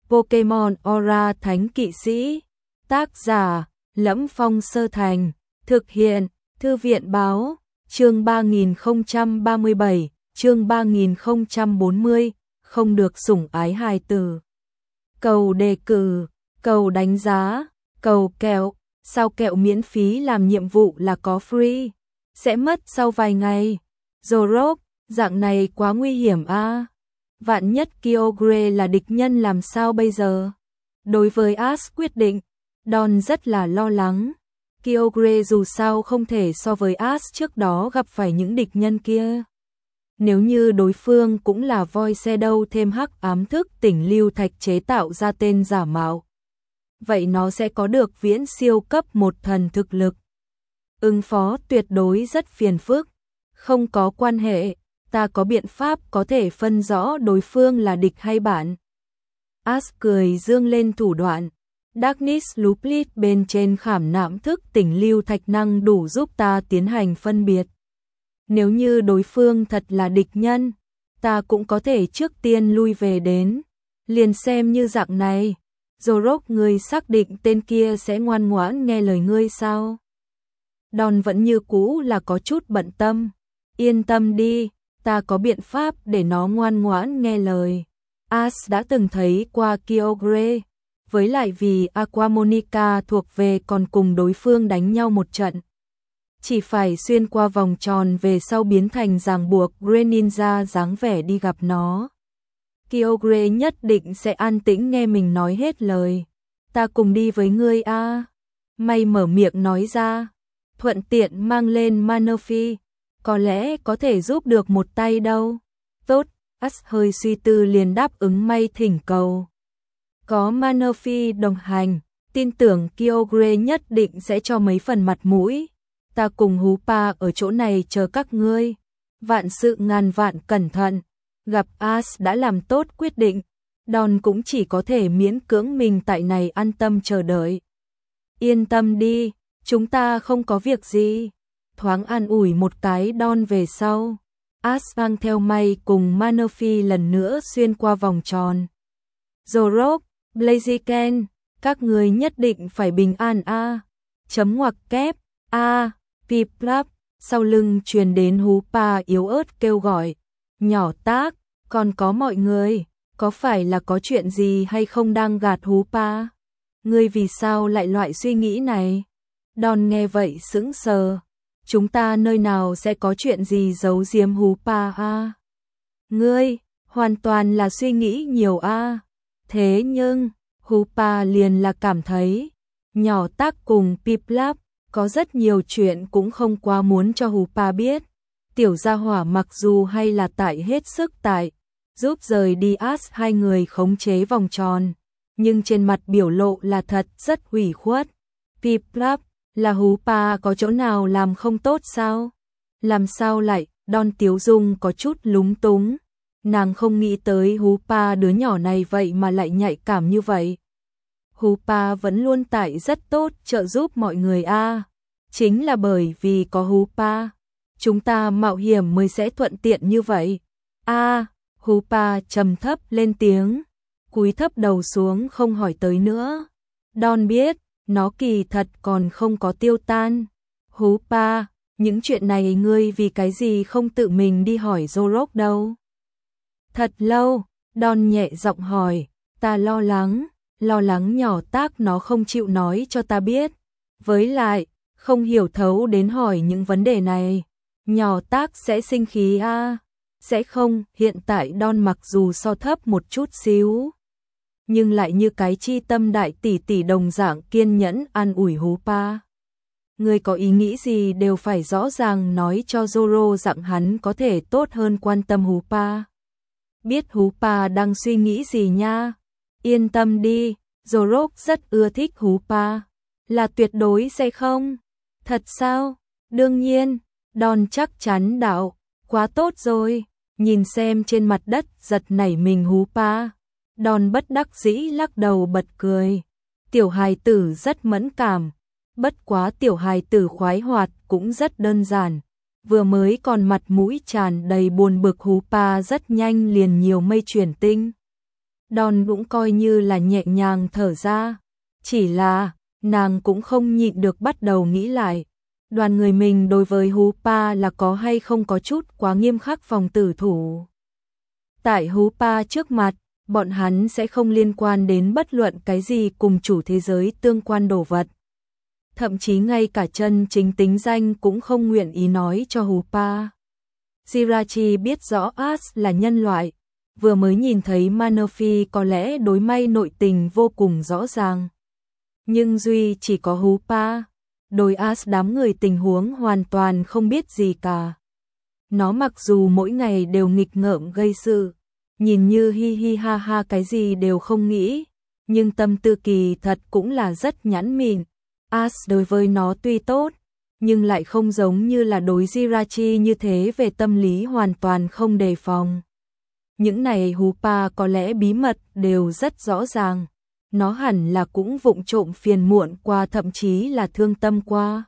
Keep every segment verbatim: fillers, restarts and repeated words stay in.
Pokemon Aura Thánh Kỵ Sĩ. Tác giả: Lẫm Phong Sơ Thành. Thực hiện: Thư viện báo. Chương ba nghìn không trăm ba mươi bảy, chương ba nghìn không trăm bốn mươi, không được sủng ái hài tử. Cầu đề cử, cầu đánh giá, cầu kẹo, sao kẹo miễn phí làm nhiệm vụ là có free, sẽ mất sau vài ngày. Zorok, dạng này quá nguy hiểm a. À. Vạn nhất Kyogre là địch nhân làm sao bây giờ? Đối với Ash quyết định, Don rất là lo lắng. Kyogre dù sao không thể so với Ash trước đó gặp phải những địch nhân kia. Nếu như đối phương cũng là voi xe đâu thêm hắc ám thức tỉnh lưu thạch chế tạo ra tên giả mạo, vậy nó sẽ có được viễn siêu cấp một thần thực lực. Ứng phó tuyệt đối rất phiền phức. Không có quan hệ, ta có biện pháp có thể phân rõ đối phương là địch hay bạn. Ash cười dương lên thủ đoạn. Darkness Looplet bên trên khảm nạm thức tỉnh lưu thạch năng đủ giúp ta tiến hành phân biệt. Nếu như đối phương thật là địch nhân, ta cũng có thể trước tiên lui về đến. Liền xem như dạng này, Zorok ngươi xác định tên kia sẽ ngoan ngoãn nghe lời ngươi sao? Don vẫn như cũ là có chút bận tâm. Yên tâm đi, ta có biện pháp để nó ngoan ngoãn nghe lời. Ash đã từng thấy qua Kyogre, với lại vì Aquamonica thuộc về còn cùng đối phương đánh nhau một trận. Chỉ phải xuyên qua vòng tròn về sau biến thành ràng buộc Greninja dáng vẻ đi gặp nó. Kyogre nhất định sẽ an tĩnh nghe mình nói hết lời. Ta cùng đi với ngươi a. À. May mở miệng nói ra, thuận tiện mang lên Manaphy, có lẽ có thể giúp được một tay đâu. Tốt, Ash hơi suy tư liền đáp ứng may thỉnh cầu. Có Manaphy đồng hành, tin tưởng Kyogre nhất định sẽ cho mấy phần mặt mũi. Ta cùng Hoopa ở chỗ này chờ các ngươi. Vạn sự ngàn vạn cẩn thận. Gặp Ash đã làm tốt quyết định, Don cũng chỉ có thể miễn cưỡng mình tại này an tâm chờ đợi. Yên tâm đi, chúng ta không có việc gì. Thoáng an ủi một cái Don về sau, Ash mang theo May cùng Manaphy lần nữa xuyên qua vòng tròn. Zorok, Blaziken, các người nhất định phải bình an a. À. Chấm ngoặc kép a. À. Piplup, sau lưng truyền đến Hoopa yếu ớt kêu gọi. Nhỏ Tác, còn có mọi người, có phải là có chuyện gì hay không đang gạt Hoopa? Ngươi vì sao lại loại suy nghĩ này? Don nghe vậy sững sờ. Chúng ta nơi nào sẽ có chuyện gì giấu giếm Hoopa a? À? Ngươi, hoàn toàn là suy nghĩ nhiều a. À. Thế nhưng, Hoopa liền là cảm thấy, nhỏ Tác cùng Piplup có rất nhiều chuyện cũng không quá muốn cho Hoopa biết. Tiểu gia hỏa mặc dù hay là tại hết sức tại, giúp rời đi Ash hai người khống chế vòng tròn, nhưng trên mặt biểu lộ là thật rất ủy khuất. Piplup, là Hoopa có chỗ nào làm không tốt sao? Làm sao lại? Don Tiếu Dung có chút lúng túng. Nàng không nghĩ tới Hoopa đứa nhỏ này vậy mà lại nhạy cảm như vậy. Hoopa vẫn luôn tại rất tốt trợ giúp mọi người a. À. Chính là bởi vì có Hoopa, chúng ta mạo hiểm mới sẽ thuận tiện như vậy. A, à, Hoopa trầm thấp lên tiếng, cúi thấp đầu xuống không hỏi tới nữa. Don biết, nó kỳ thật còn không có tiêu tan. Hoopa, những chuyện này ngươi vì cái gì không tự mình đi hỏi Zorok đâu? Thật lâu, Don nhẹ giọng hỏi, ta lo lắng, lo lắng nhỏ Tác nó không chịu nói cho ta biết. Với lại, không hiểu thấu đến hỏi những vấn đề này, nhỏ Tác sẽ sinh khí a. À? Sẽ không, hiện tại Don mặc dù so thấp một chút xíu, nhưng lại như cái chi tâm đại tỷ tỷ đồng dạng kiên nhẫn an ủi Hoopa. Người có ý nghĩ gì đều phải rõ ràng nói cho Zoro rằng hắn có thể tốt hơn quan tâm Hoopa. Biết Hoopa đang suy nghĩ gì nha. Yên tâm đi, Zorok rất ưa thích Hoopa. Là tuyệt đối sẽ không? Thật sao? Đương nhiên, Don chắc chắn đạo, quá tốt rồi. Nhìn xem trên mặt đất giật nảy mình Hoopa, Don bất đắc dĩ lắc đầu bật cười. Tiểu hài tử rất mẫn cảm, bất quá tiểu hài tử khoái hoạt cũng rất đơn giản. Vừa mới còn mặt mũi tràn đầy buồn bực Hoopa rất nhanh liền nhiều mây chuyển tinh. Đòn cũng coi như là nhẹ nhàng thở ra. Chỉ là, nàng cũng không nhịn được bắt đầu nghĩ lại. Đoàn người mình đối với Hú Pa là có hay không có chút quá nghiêm khắc phòng tử thủ. Tại Hú Pa trước mặt, bọn hắn sẽ không liên quan đến bất luận cái gì cùng chủ thế giới tương quan đồ vật. Thậm chí ngay cả chân chính tính danh cũng không nguyện ý nói cho Hú Pa. Jirachi biết rõ Ash là nhân loại, vừa mới nhìn thấy Manaphy có lẽ đối May nội tình vô cùng rõ ràng. Nhưng duy chỉ có Hú Pa, đối Ash đám người tình huống hoàn toàn không biết gì cả. Nó mặc dù mỗi ngày đều nghịch ngợm gây sự, nhìn như hi hi ha ha cái gì đều không nghĩ, nhưng tâm tư kỳ thật cũng là rất nhãn mịn. Ash đối với nó tuy tốt, nhưng lại không giống như là đối Jirachi như thế về tâm lý hoàn toàn không đề phòng. Những này Hú Pa có lẽ bí mật đều rất rõ ràng, nó hẳn là cũng vụng trộm phiền muộn qua thậm chí là thương tâm qua.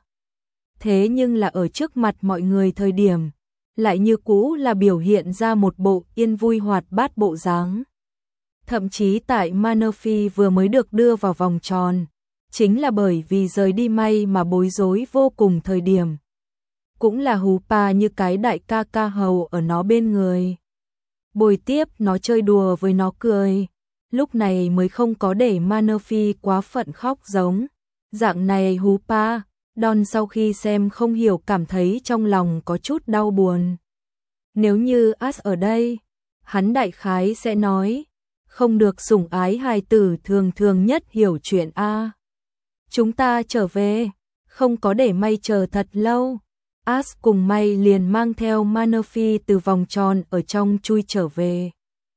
Thế nhưng là ở trước mặt mọi người thời điểm, lại như cũ là biểu hiện ra một bộ yên vui hoạt bát bộ dáng. Thậm chí tại Manaphy vừa mới được đưa vào vòng tròn, chính là bởi vì rời đi May mà bối rối vô cùng thời điểm. Cũng là Hú Pa như cái đại ca ca hầu ở nó bên người. Bồi tiếp nó chơi đùa với nó cười, lúc này mới không có để Manaphy quá phận khóc giống. Dạng này Hú Pa, Don sau khi xem không hiểu cảm thấy trong lòng có chút đau buồn. Nếu như Ash ở đây, hắn đại khái sẽ nói, không được sủng ái hài tử thường thường nhất hiểu chuyện a. Chúng ta trở về, không có để May chờ thật lâu. Ash cùng May liền mang theo Manaphy từ vòng tròn ở trong chui trở về.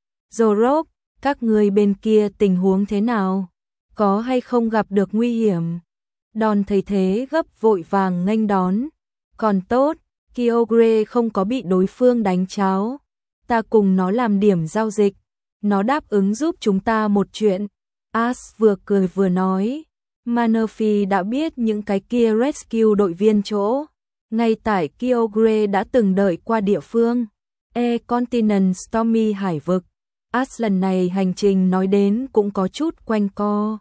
Zorok, các người bên kia tình huống thế nào? Có hay không gặp được nguy hiểm? Don thấy thế gấp vội vàng nghênh đón. Còn tốt, Kyogre không có bị đối phương đánh cháo. Ta cùng nó làm điểm giao dịch. Nó đáp ứng giúp chúng ta một chuyện. Ash vừa cười vừa nói. Manaphy đã biết những cái kia rescue đội viên chỗ. Ngay tại Kyogre đã từng đợi qua địa phương. E Continent Stormy hải vực. Ash lần này hành trình nói đến cũng có chút quanh co.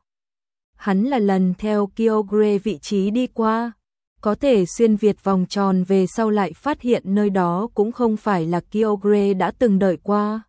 Hắn là lần theo Kyogre vị trí đi qua, có thể xuyên việt vòng tròn về sau lại phát hiện nơi đó cũng không phải là Kyogre đã từng đợi qua.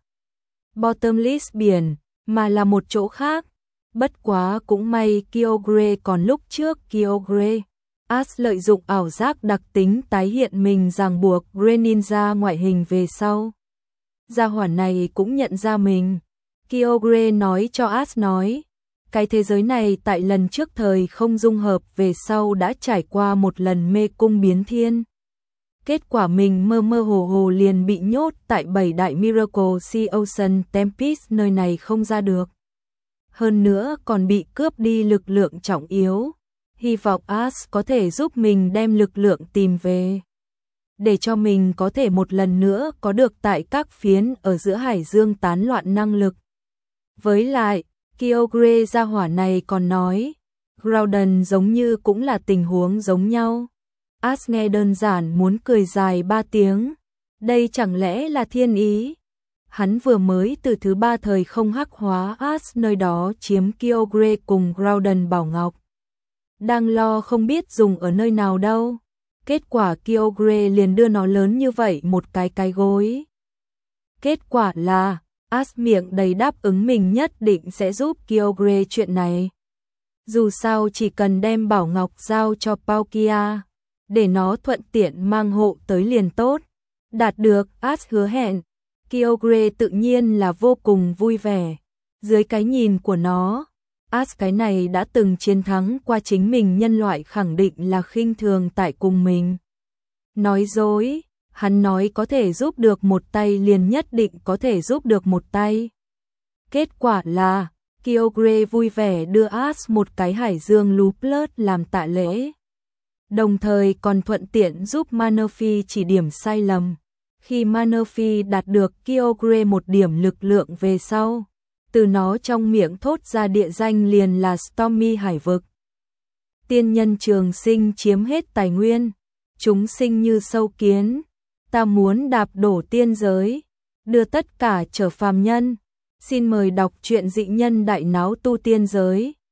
Bottomless biển, mà là một chỗ khác. Bất quá cũng may Kyogre còn lúc trước Kyogre. Ash lợi dụng ảo giác đặc tính tái hiện mình ràng buộc Greninja ngoại hình về sau. Gia hỏa này cũng nhận ra mình. Kyogre nói cho Ash nói, cái thế giới này tại lần trước thời không dung hợp về sau đã trải qua một lần mê cung biến thiên. Kết quả mình mơ mơ hồ hồ liền bị nhốt tại bảy đại Miracle Sea Ocean Tempest nơi này không ra được. Hơn nữa còn bị cướp đi lực lượng trọng yếu. Hy vọng Ash có thể giúp mình đem lực lượng tìm về, để cho mình có thể một lần nữa có được tại các phiến ở giữa hải dương tán loạn năng lực. Với lại, Kyogre gia hỏa này còn nói, Groudon giống như cũng là tình huống giống nhau. Ash nghe đơn giản muốn cười dài ba tiếng. Đây chẳng lẽ là thiên ý? Hắn vừa mới từ thứ ba thời không hắc hóa Ash nơi đó chiếm Kyogre cùng Groudon bảo ngọc. Đang lo không biết dùng ở nơi nào đâu. Kết quả Kyogre liền đưa nó lớn như vậy một cái cái gối. Kết quả là Ash miệng đầy đáp ứng mình nhất định sẽ giúp Kyogre chuyện này. Dù sao chỉ cần đem bảo ngọc giao cho Palkia, để nó thuận tiện mang hộ tới liền tốt. Đạt được Ash hứa hẹn, Kyogre tự nhiên là vô cùng vui vẻ. Dưới cái nhìn của nó, Ash cái này đã từng chiến thắng qua chính mình nhân loại khẳng định là khinh thường tại cùng mình. Nói dối, hắn nói có thể giúp được một tay liền nhất định có thể giúp được một tay. Kết quả là, Kyogre vui vẻ đưa Ash một cái hải dương Luplut làm tạ lễ. Đồng thời còn thuận tiện giúp Manaphy chỉ điểm sai lầm. Khi Manaphy đạt được Kyogre một điểm lực lượng về sau, từ nó trong miệng thốt ra địa danh liền là Stormy hải vực. Tiên nhân trường sinh chiếm hết tài nguyên, chúng sinh như sâu kiến, ta muốn đạp đổ tiên giới, đưa tất cả trở phàm nhân, Xin mời đọc truyện Dị Nhân Đại Náo Tu Tiên Giới.